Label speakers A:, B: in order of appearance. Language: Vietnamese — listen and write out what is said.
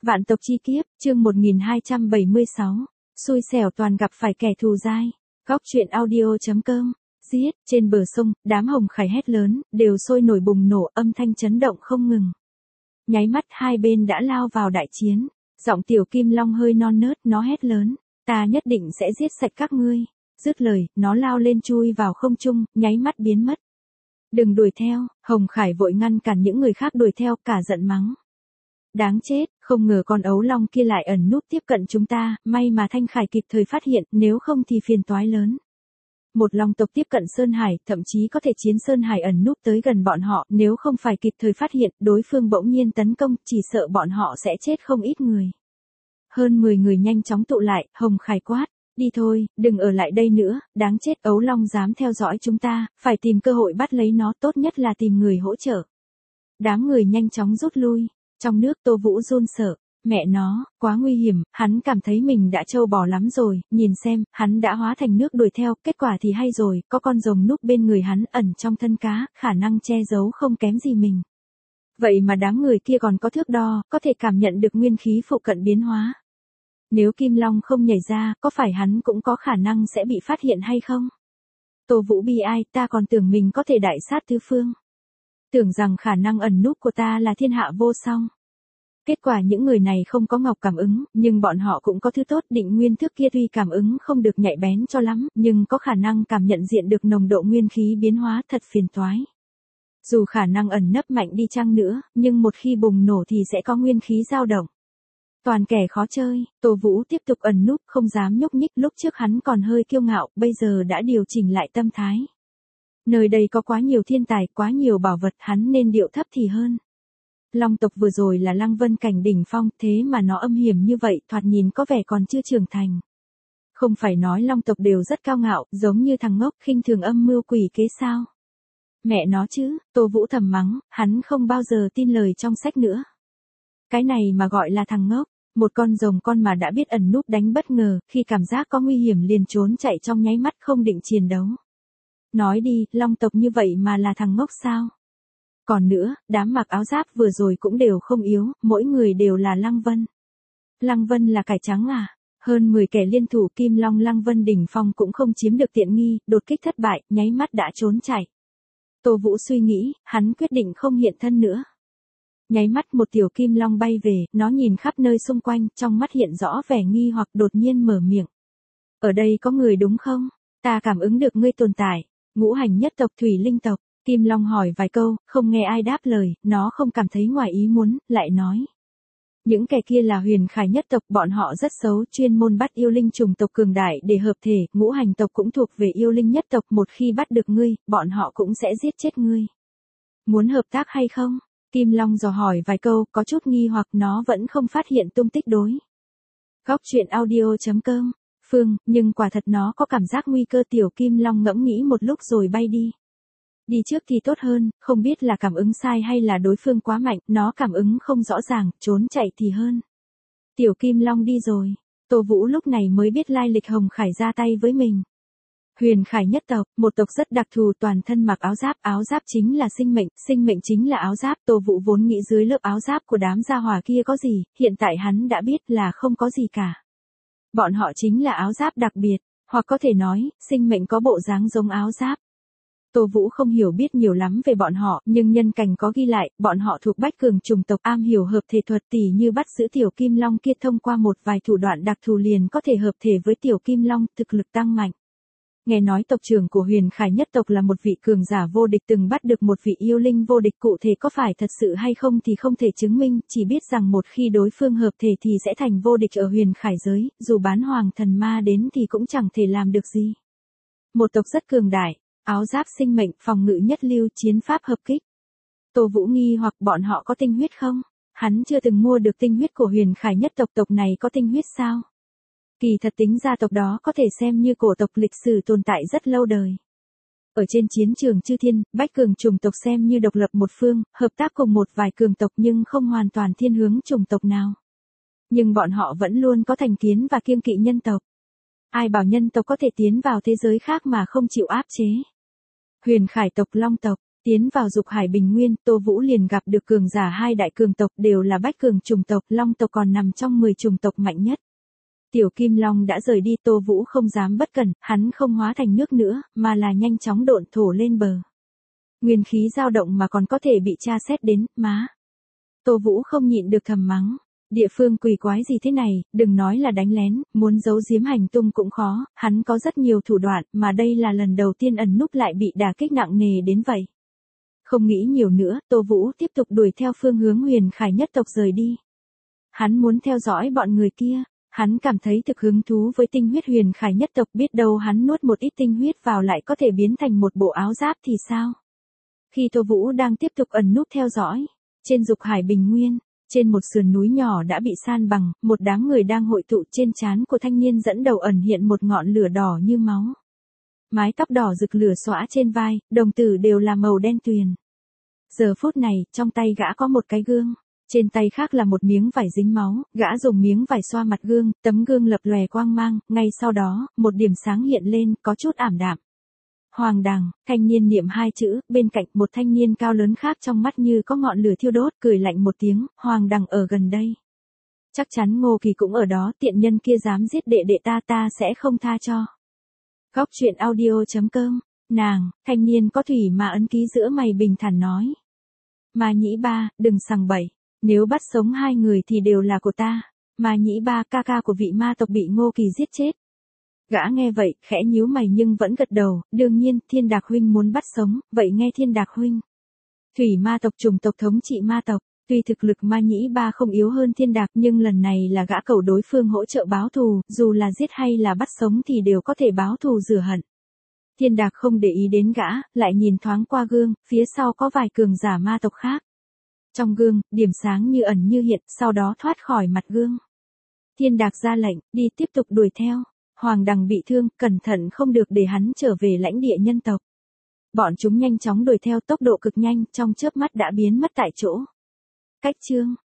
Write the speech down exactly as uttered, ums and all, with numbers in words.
A: Vạn tộc chi kiếp, chương một nghìn hai trăm bảy mươi sáu. Xui xẻo toàn gặp phải kẻ thù dai. Góc truyện audio chấm com. Giết, trên bờ sông, đám hồng khải hét lớn, đều sôi nổi bùng nổ, âm thanh chấn động không ngừng. Nháy mắt hai bên đã lao vào đại chiến. Giọng tiểu kim long hơi non nớt, nó hét lớn, ta nhất định sẽ giết sạch các ngươi. Dứt lời, nó lao lên chui vào không trung, nháy mắt biến mất. Đừng đuổi theo, Hồng Khải vội ngăn cản những người khác đuổi theo, cả giận mắng. Đáng chết, không ngờ con ấu long kia lại ẩn núp tiếp cận chúng ta, may mà Thanh Khải kịp thời phát hiện, nếu không thì phiền toái lớn. Một long tộc tiếp cận Sơn Hải, thậm chí có thể chiến Sơn Hải ẩn núp tới gần bọn họ, nếu không phải kịp thời phát hiện, đối phương bỗng nhiên tấn công, chỉ sợ bọn họ sẽ chết không ít người. Hơn mười người nhanh chóng tụ lại, Hồng Khải quát, đi thôi, đừng ở lại đây nữa, đáng chết, ấu long dám theo dõi chúng ta, phải tìm cơ hội bắt lấy nó, tốt nhất là tìm người hỗ trợ. Đám người nhanh chóng rút lui. Trong nước Tô Vũ run sợ, mẹ nó, quá nguy hiểm, hắn cảm thấy mình đã trâu bò lắm rồi, nhìn xem, hắn đã hóa thành nước đuổi theo, kết quả thì hay rồi, có con rồng núp bên người hắn ẩn trong thân cá, khả năng che giấu không kém gì mình. Vậy mà đám người kia còn có thước đo, có thể cảm nhận được nguyên khí phụ cận biến hóa. Nếu Kim Long không nhảy ra, có phải hắn cũng có khả năng sẽ bị phát hiện hay không? Tô Vũ bi ai, ta còn tưởng mình có thể đại sát tứ phương. Tưởng rằng khả năng ẩn núp của ta là thiên hạ vô song. Kết quả những người này không có ngọc cảm ứng, nhưng bọn họ cũng có thứ tốt. Định nguyên thước kia tuy cảm ứng không được nhạy bén cho lắm, nhưng có khả năng cảm nhận diện được nồng độ nguyên khí biến hóa, thật phiền toái. Dù khả năng ẩn nấp mạnh đi chăng nữa, nhưng một khi bùng nổ thì sẽ có nguyên khí dao động. Toàn kẻ khó chơi, Tô Vũ tiếp tục ẩn núp, không dám nhúc nhích, lúc trước hắn còn hơi kiêu ngạo, bây giờ đã điều chỉnh lại tâm thái. Nơi đây có quá nhiều thiên tài, quá nhiều bảo vật, hắn nên điệu thấp thì hơn. Long tộc vừa rồi là Lăng Vân cảnh đỉnh phong, thế mà nó âm hiểm như vậy, thoạt nhìn có vẻ còn chưa trưởng thành. Không phải nói Long tộc đều rất cao ngạo, giống như thằng ngốc, khinh thường âm mưu quỷ kế sao? Mẹ nó chứ, Tô Vũ thầm mắng, hắn không bao giờ tin lời trong sách nữa. Cái này mà gọi là thằng ngốc, một con rồng con mà đã biết ẩn núp đánh bất ngờ, khi cảm giác có nguy hiểm liền trốn chạy trong nháy mắt, không định chiến đấu. Nói đi, long tộc như vậy mà là thằng ngốc sao? Còn nữa, đám mặc áo giáp vừa rồi cũng đều không yếu, mỗi người đều là Lăng Vân. Lăng Vân là cải trắng à? Hơn mười kẻ liên thủ Kim Long Lăng Vân đỉnh phong cũng không chiếm được tiện nghi, đột kích thất bại, nháy mắt đã trốn chạy. Tô Vũ suy nghĩ, hắn quyết định không hiện thân nữa. Nháy mắt một tiểu kim long bay về, nó nhìn khắp nơi xung quanh, trong mắt hiện rõ vẻ nghi hoặc, đột nhiên mở miệng. Ở đây có người đúng không? Ta cảm ứng được ngươi tồn tại. Ngũ hành nhất tộc thủy linh tộc, Kim Long hỏi vài câu, không nghe ai đáp lời, nó không cảm thấy ngoài ý muốn, lại nói. Những kẻ kia là Huyền Khải nhất tộc, bọn họ rất xấu, chuyên môn bắt yêu linh trùng tộc cường đại để hợp thể, ngũ hành tộc cũng thuộc về yêu linh nhất tộc, một khi bắt được ngươi, bọn họ cũng sẽ giết chết ngươi. Muốn hợp tác hay không? Kim Long dò hỏi vài câu, có chút nghi hoặc, nó vẫn không phát hiện tung tích đối. Góc truyện audio chấm com. Phương, nhưng quả thật nó có cảm giác nguy cơ, tiểu Kim Long ngẫm nghĩ một lúc rồi bay đi. Đi trước thì tốt hơn, không biết là cảm ứng sai hay là đối phương quá mạnh, nó cảm ứng không rõ ràng, trốn chạy thì hơn. Tiểu Kim Long đi rồi, Tô Vũ lúc này mới biết lai lịch Hồng Khải ra tay với mình. Huyền Khải nhất tộc, một tộc rất đặc thù, toàn thân mặc áo giáp, áo giáp chính là sinh mệnh, sinh mệnh chính là áo giáp. Tô Vũ vốn nghĩ dưới lớp áo giáp của đám gia hỏa kia có gì, hiện tại hắn đã biết là không có gì cả. Bọn họ chính là áo giáp đặc biệt, hoặc có thể nói, sinh mệnh có bộ dáng giống áo giáp. Tô Vũ không hiểu biết nhiều lắm về bọn họ, nhưng nhân cảnh có ghi lại, bọn họ thuộc bách cường trùng tộc, am hiểu hợp thể thuật, tỉ như bắt giữ tiểu Kim Long kia thông qua một vài thủ đoạn đặc thù liền có thể hợp thể với tiểu Kim Long, thực lực tăng mạnh. Nghe nói tộc trưởng của Huyền Khải nhất tộc là một vị cường giả vô địch, từng bắt được một vị yêu linh vô địch, cụ thể có phải thật sự hay không thì không thể chứng minh, chỉ biết rằng một khi đối phương hợp thể thì sẽ thành vô địch ở Huyền Khải giới, dù bán hoàng thần ma đến thì cũng chẳng thể làm được gì. Một tộc rất cường đại, áo giáp sinh mệnh, phòng ngự nhất lưu, chiến pháp hợp kích. Tô Vũ nghi hoặc bọn họ có tinh huyết không? Hắn chưa từng mua được tinh huyết của Huyền Khải nhất tộc, tộc này có tinh huyết sao? Kỳ thật tính gia tộc đó có thể xem như cổ tộc, lịch sử tồn tại rất lâu đời. Ở trên chiến trường chư thiên, bách cường chủng tộc xem như độc lập một phương, hợp tác cùng một vài cường tộc nhưng không hoàn toàn thiên hướng chủng tộc nào. Nhưng bọn họ vẫn luôn có thành kiến và kiêng kỵ nhân tộc. Ai bảo nhân tộc có thể tiến vào thế giới khác mà không chịu áp chế. Huyền Khải tộc, Long tộc, Tiến vào Dục Hải Bình Nguyên, Tô Vũ liền gặp được cường giả hai đại cường tộc đều là bách cường chủng tộc, Long tộc còn nằm trong mười chủng tộc mạnh nhất. Tiểu Kim Long đã rời đi, Tô Vũ không dám bất cẩn, hắn không hóa thành nước nữa, mà là nhanh chóng độn thổ lên bờ. Nguyên khí dao động mà còn có thể bị tra xét đến, má. Tô Vũ không nhịn được thầm mắng. Địa phương quỷ quái gì thế này, đừng nói là đánh lén, muốn giấu giếm hành tung cũng khó, hắn có rất nhiều thủ đoạn, mà đây là lần đầu tiên ẩn núp lại bị đả kích nặng nề đến vậy. Không nghĩ nhiều nữa, Tô Vũ tiếp tục đuổi theo phương hướng Huyền Khải nhất tộc rời đi. Hắn muốn theo dõi bọn người kia, hắn cảm thấy thực hứng thú với tinh huyết Huyền Khải nhất tộc, biết đâu hắn nuốt một ít tinh huyết vào lại có thể biến thành một bộ áo giáp thì sao? Khi Tô Vũ đang tiếp tục ẩn núp theo dõi, trên Dục Hải Bình Nguyên, trên một sườn núi nhỏ đã bị san bằng, một đám người đang hội tụ, trên trán của thanh niên dẫn đầu ẩn hiện một ngọn lửa đỏ như máu. Mái tóc đỏ rực lửa xõa trên vai, đồng tử đều là màu đen tuyền. Giờ phút này, trong tay gã có một cái gương, trên tay khác là một miếng vải dính máu, gã dùng miếng vải xoa mặt gương, tấm gương lập lòe quang mang, ngay sau đó, một điểm sáng hiện lên, có chút ảm đạm. Hoàng Đằng, thanh niên niệm hai chữ, bên cạnh một thanh niên cao lớn khác trong mắt như có ngọn lửa thiêu đốt, cười lạnh một tiếng, Hoàng Đằng ở gần đây. Chắc chắn Ngô Kỳ cũng ở đó, tiện nhân kia dám giết đệ đệ ta ta sẽ không tha cho. Góc truyện audio chấm com, nàng, thanh niên có thủy mà ấn ký giữa mày bình thản nói. Ma Nhĩ Ba, đừng sằng bậy, nếu bắt sống hai người thì đều là của ta. Ma Nhĩ Ba, ca ca của vị ma tộc bị Ngô Kỳ giết chết. Gã nghe vậy, khẽ nhíu mày nhưng vẫn gật đầu, đương nhiên, Thiên Đạc huynh muốn bắt sống, vậy nghe Thiên Đạc huynh. Thủy ma tộc chủng tộc thống trị ma tộc, tuy thực lực Ma Nhĩ Ba không yếu hơn Thiên Đạc nhưng lần này là gã cầu đối phương hỗ trợ báo thù, dù là giết hay là bắt sống thì đều có thể báo thù rửa hận. Thiên Đạc không để ý đến gã, lại nhìn thoáng qua gương, phía sau có vài cường giả ma tộc khác. Trong gương, điểm sáng như ẩn như hiện, sau đó thoát khỏi mặt gương. Thiên Đạc ra lệnh, đi tiếp tục đuổi theo. Hoàng Đằng bị thương, cẩn thận không được để hắn trở về lãnh địa nhân tộc. Bọn chúng nhanh chóng đuổi theo tốc độ cực nhanh, trong chớp mắt đã biến mất tại chỗ. Cách chương